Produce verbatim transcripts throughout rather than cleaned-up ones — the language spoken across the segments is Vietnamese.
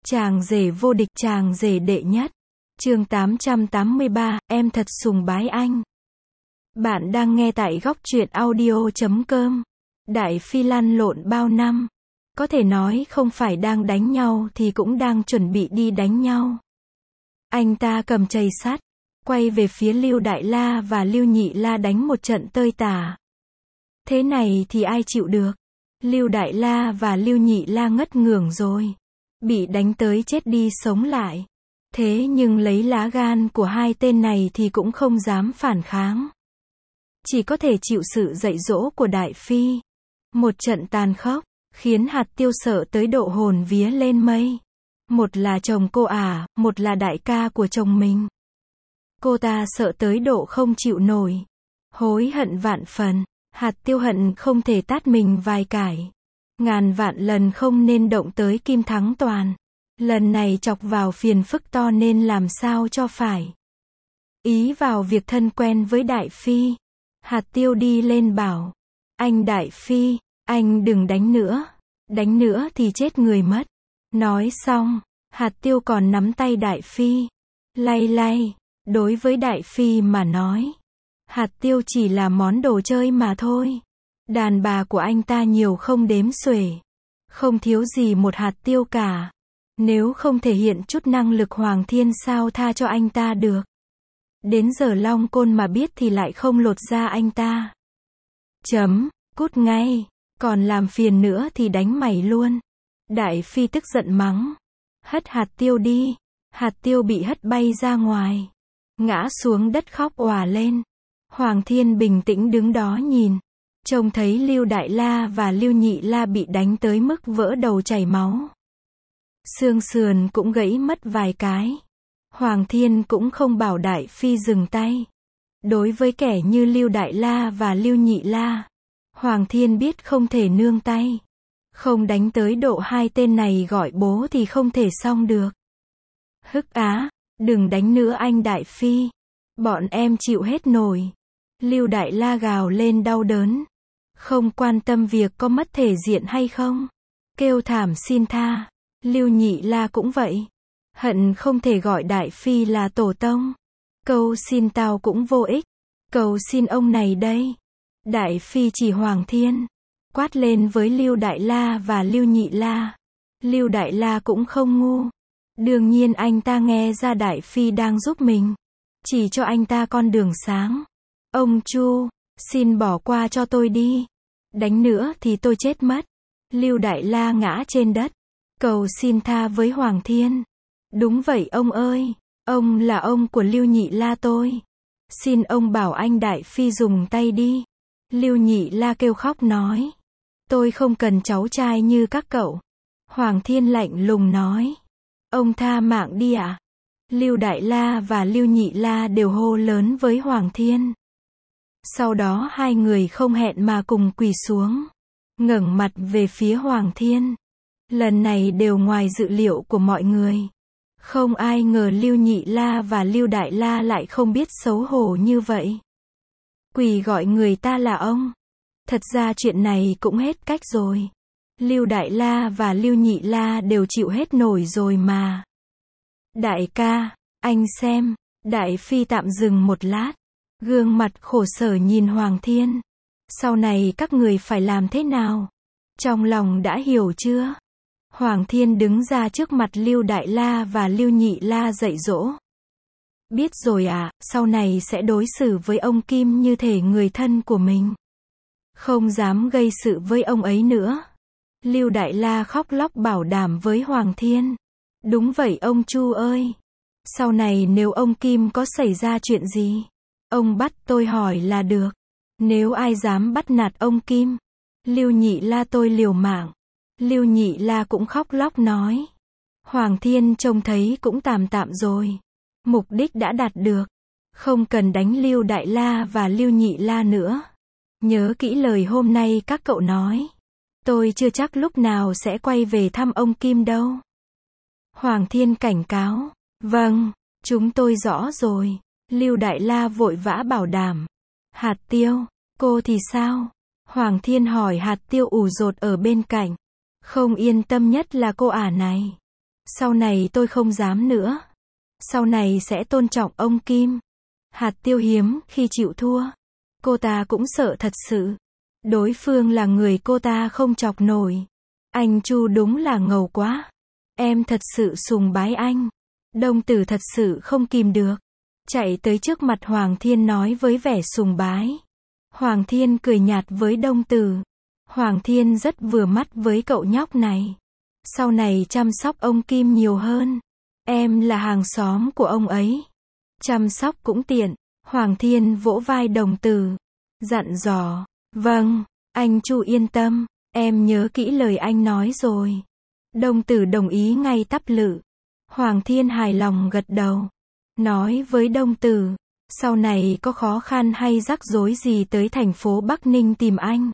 Chàng rể vô địch, chàng rể đệ nhất. Chương tám trăm tám mươi ba, em thật sùng bái anh. Bạn đang nghe tại góc truyện audio chấm com. Đại Phi lăn lộn bao năm. Có thể nói không phải đang đánh nhau thì cũng đang chuẩn bị đi đánh nhau. Anh ta cầm chày sắt, quay về phía Lưu Đại La và Lưu Nhị La đánh một trận tơi tả. Thế này thì ai chịu được? Lưu Đại La và Lưu Nhị La ngất ngưởng rồi. Bị đánh tới chết đi sống lại. Thế nhưng lấy lá gan của hai tên này thì cũng không dám phản kháng. Chỉ có thể chịu sự dạy dỗ của Đại Phi. Một trận tàn khốc, khiến Hạt Tiêu sợ tới độ hồn vía lên mây. Một là chồng cô à, một là đại ca của chồng mình. Cô ta sợ tới độ không chịu nổi. Hối hận vạn phần. Hạt Tiêu hận không thể tát mình vài cải. Ngàn vạn lần không nên động tới Kim Thắng Toàn. Lần này chọc vào phiền phức to nên làm sao cho phải. Ý vào việc thân quen với Đại Phi. Hạt Tiêu đi lên bảo. Anh Đại Phi, anh đừng đánh nữa. Đánh nữa thì chết người mất. Nói xong, Hạt Tiêu còn nắm tay Đại Phi. Lay lay, đối với Đại Phi mà nói. Hạt Tiêu chỉ là món đồ chơi mà thôi. Đàn bà của anh ta nhiều không đếm xuể. Không thiếu gì một Hạt Tiêu cả. Nếu không thể hiện chút năng lực Hoàng Thiên sao tha cho anh ta được. Đến giờ Long Côn mà biết thì lại không lột ra anh ta. Chấm, cút ngay. Còn làm phiền nữa thì đánh mày luôn. Đại Phi tức giận mắng. Hất Hạt Tiêu đi. Hạt Tiêu bị hất bay ra ngoài. Ngã xuống đất khóc òa lên. Hoàng Thiên bình tĩnh đứng đó nhìn. Trông thấy Lưu Đại La và Lưu Nhị La bị đánh tới mức vỡ đầu chảy máu. Xương sườn cũng gãy mất vài cái. Hoàng Thiên cũng không bảo Đại Phi dừng tay. Đối với kẻ như Lưu Đại La và Lưu Nhị La, Hoàng Thiên biết không thể nương tay. Không đánh tới độ hai tên này gọi bố thì không thể xong được. Hức á, đừng đánh nữa anh Đại Phi. Bọn em chịu hết nổi. Lưu Đại La gào lên đau đớn. Không quan tâm việc có mất thể diện hay không. Kêu thảm xin tha. Lưu Nhị La cũng vậy. Hận không thể gọi Đại Phi là tổ tông. Câu xin tao cũng vô ích. Cầu xin ông này đây. Đại Phi chỉ Hoàng Thiên. Quát lên với Lưu Đại La và Lưu Nhị La. Lưu Đại La cũng không ngu. Đương nhiên anh ta nghe ra Đại Phi đang giúp mình. Chỉ cho anh ta con đường sáng. Ông Chu, xin bỏ qua cho tôi đi. Đánh nữa thì tôi chết mất. Lưu Đại La ngã trên đất. Cầu xin tha với Hoàng Thiên. Đúng vậy ông ơi. Ông là ông của Lưu Nhị La tôi. Xin ông bảo anh Đại Phi dùng tay đi. Lưu Nhị La kêu khóc nói. Tôi không cần cháu trai như các cậu. Hoàng Thiên lạnh lùng nói. Ông tha mạng đi ạ. À? Lưu Đại La và Lưu Nhị La đều hô lớn với Hoàng Thiên. Sau đó hai người không hẹn mà cùng quỳ xuống. Ngẩng mặt về phía Hoàng Thiên. Lần này đều ngoài dự liệu của mọi người. Không ai ngờ Lưu Nhị La và Lưu Đại La lại không biết xấu hổ như vậy. Quỳ gọi người ta là ông. Thật ra chuyện này cũng hết cách rồi. Lưu Đại La và Lưu Nhị La đều chịu hết nổi rồi mà. Đại ca, anh xem. Đại Phi tạm dừng một lát. Gương mặt khổ sở nhìn Hoàng Thiên. Sau này các người phải làm thế nào? Trong lòng đã hiểu chưa? Hoàng Thiên đứng ra trước mặt Lưu Đại La và Lưu Nhị La dạy dỗ. Biết rồi ạ, à, sau này sẽ đối xử với ông Kim như thể người thân của mình. Không dám gây sự với ông ấy nữa. Lưu Đại La khóc lóc bảo đảm với Hoàng Thiên. Đúng vậy ông Chu ơi. Sau này nếu ông Kim có xảy ra chuyện gì, ông bắt tôi hỏi là được. Nếu ai dám bắt nạt ông Kim, Lưu Nhị La tôi liều mạng. Lưu Nhị La cũng khóc lóc nói. Hoàng Thiên trông thấy cũng tạm tạm rồi. Mục đích đã đạt được. Không cần đánh Lưu Đại La và Lưu Nhị La nữa. Nhớ kỹ lời hôm nay các cậu nói. Tôi chưa chắc lúc nào sẽ quay về thăm ông Kim đâu. Hoàng Thiên cảnh cáo. Vâng, chúng tôi rõ rồi. Lưu Đại La vội vã bảo đảm. Hạt Tiêu, cô thì sao? Hoàng Thiên hỏi Hạt Tiêu ủ rột ở bên cạnh. Không yên tâm nhất là cô ả này. Sau này tôi không dám nữa. Sau này sẽ tôn trọng ông Kim. Hạt Tiêu hiếm khi chịu thua. Cô ta cũng sợ thật sự. Đối phương là người cô ta không chọc nổi. Anh Chu đúng là ngầu quá. Em thật sự sùng bái anh. Đông Tử thật sự không kìm được. Chạy tới trước mặt Hoàng Thiên nói với vẻ sùng bái. Hoàng Thiên cười nhạt với Đông Tử. Hoàng Thiên rất vừa mắt với cậu nhóc này. Sau này chăm sóc ông Kim nhiều hơn. Em là hàng xóm của ông ấy. Chăm sóc cũng tiện. Hoàng Thiên vỗ vai Đông Tử. Dặn dò. Vâng, anh Chu yên tâm. Em nhớ kỹ lời anh nói rồi. Đông Tử đồng ý ngay tắp lự. Hoàng Thiên hài lòng gật đầu. Nói với Đông Tử. Sau này có khó khăn hay rắc rối gì tới thành phố Bắc Ninh tìm anh.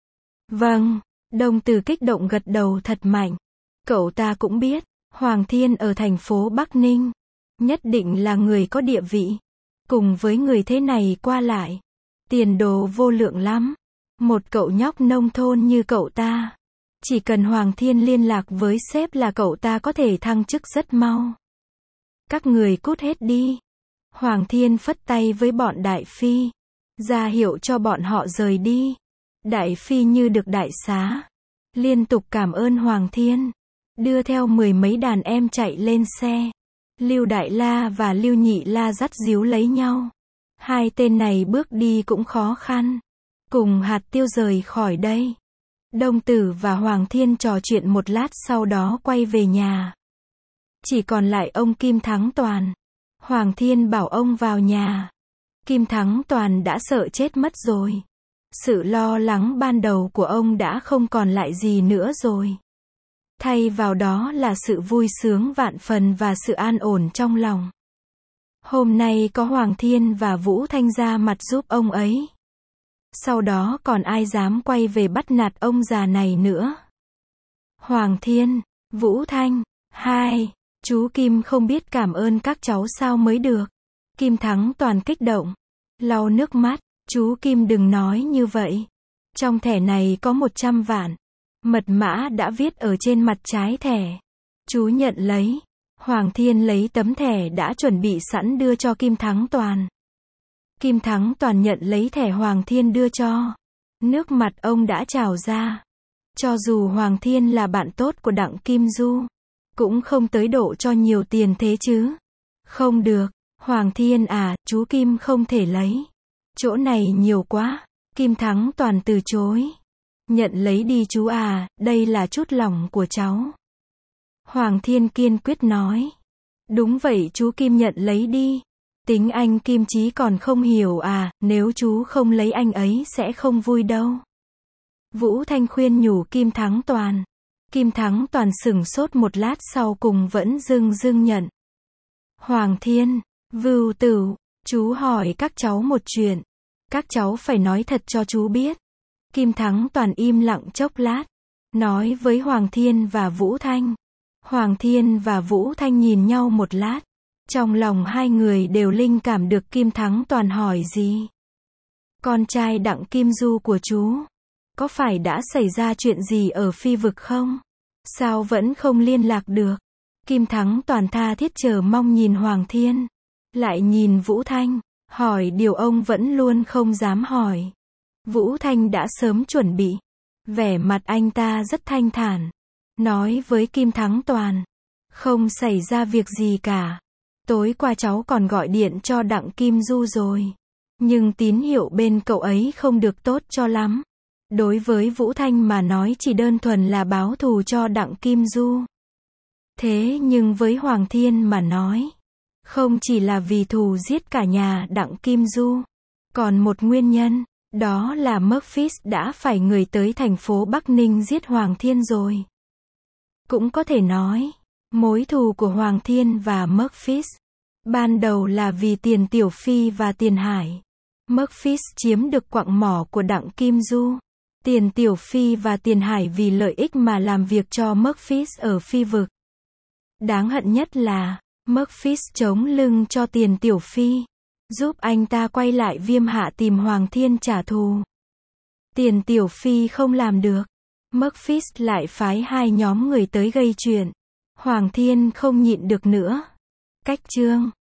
Vâng, Đông Tử kích động gật đầu thật mạnh. Cậu ta cũng biết, Hoàng Thiên ở thành phố Bắc Ninh. Nhất định là người có địa vị. Cùng với người thế này qua lại. Tiền đồ vô lượng lắm. Một cậu nhóc nông thôn như cậu ta. Chỉ cần Hoàng Thiên liên lạc với sếp là cậu ta có thể thăng chức rất mau. Các người cút hết đi. Hoàng Thiên phất tay với bọn Đại Phi. Ra hiệu cho bọn họ rời đi. Đại Phi như được đại xá. Liên tục cảm ơn Hoàng Thiên. Đưa theo mười mấy đàn em chạy lên xe. Lưu Đại La và Lưu Nhị La dắt díu lấy nhau. Hai tên này bước đi cũng khó khăn. Cùng Hạt Tiêu rời khỏi đây. Đông Tử và Hoàng Thiên trò chuyện một lát sau đó quay về nhà. Chỉ còn lại ông Kim Thắng Toàn. Hoàng Thiên bảo ông vào nhà. Kim Thắng Toàn đã sợ chết mất rồi. Sự lo lắng ban đầu của ông đã không còn lại gì nữa rồi. Thay vào đó là sự vui sướng vạn phần và sự an ổn trong lòng. Hôm nay có Hoàng Thiên và Vũ Thanh ra mặt giúp ông ấy. Sau đó còn ai dám quay về bắt nạt ông già này nữa. Hoàng Thiên, Vũ Thanh, hai, chú Kim không biết cảm ơn các cháu sao mới được. Kim Thắng Toàn kích động, lau nước mắt, chú Kim đừng nói như vậy. Trong thẻ này có một trăm vạn. Mật mã đã viết ở trên mặt trái thẻ. Chú nhận lấy. Hoàng Thiên lấy tấm thẻ đã chuẩn bị sẵn đưa cho Kim Thắng Toàn. Kim Thắng Toàn nhận lấy thẻ Hoàng Thiên đưa cho. Nước mặt ông đã trào ra. Cho dù Hoàng Thiên là bạn tốt của Đặng Kim Du, cũng không tới độ cho nhiều tiền thế chứ. Không được. Hoàng Thiên à, chú Kim không thể lấy. Chỗ này nhiều quá. Kim Thắng Toàn từ chối. Nhận lấy đi chú à, đây là chút lòng của cháu. Hoàng Thiên kiên quyết nói. Đúng vậy chú Kim nhận lấy đi. Tính anh Kim Chí còn không hiểu à, nếu chú không lấy anh ấy sẽ không vui đâu. Vũ Thanh khuyên nhủ Kim Thắng Toàn. Kim Thắng Toàn sửng sốt một lát sau cùng vẫn dưng dưng nhận. Hoàng Thiên, Vưu Tử, chú hỏi các cháu một chuyện. Các cháu phải nói thật cho chú biết. Kim Thắng Toàn im lặng chốc lát. Nói với Hoàng Thiên và Vũ Thanh. Hoàng Thiên và Vũ Thanh nhìn nhau một lát. Trong lòng hai người đều linh cảm được Kim Thắng Toàn hỏi gì. Con trai Đặng Kim Du của chú. Có phải đã xảy ra chuyện gì ở phi vực không? Sao vẫn không liên lạc được? Kim Thắng Toàn tha thiết chờ mong nhìn Hoàng Thiên. Lại nhìn Vũ Thanh. Hỏi điều ông vẫn luôn không dám hỏi. Vũ Thanh đã sớm chuẩn bị. Vẻ mặt anh ta rất thanh thản. Nói với Kim Thắng Toàn. Không xảy ra việc gì cả. Tối qua cháu còn gọi điện cho Đặng Kim Du rồi. Nhưng tín hiệu bên cậu ấy không được tốt cho lắm. Đối với Vũ Thanh mà nói chỉ đơn thuần là báo thù cho Đặng Kim Du. Thế nhưng với Hoàng Thiên mà nói. Không chỉ là vì thù giết cả nhà Đặng Kim Du. Còn một nguyên nhân. Đó là Murphys đã phải người tới thành phố Bắc Ninh giết Hoàng Thiên rồi. Cũng có thể nói. Mối thù của Hoàng Thiên và Murphys. Ban đầu là vì tiền Tiểu Phi và tiền Hải. Murphys chiếm được quặng mỏ của Đặng Kim Du. Tiền Tiểu Phi và tiền Hải vì lợi ích mà làm việc cho Murphys ở phi vực. Đáng hận nhất là, Murphys chống lưng cho tiền Tiểu Phi. Giúp anh ta quay lại Viêm Hạ tìm Hoàng Thiên trả thù. Tiền Tiểu Phi không làm được. Murphys lại phái hai nhóm người tới gây chuyện. Hoàng Thiên không nhịn được nữa. Cách chương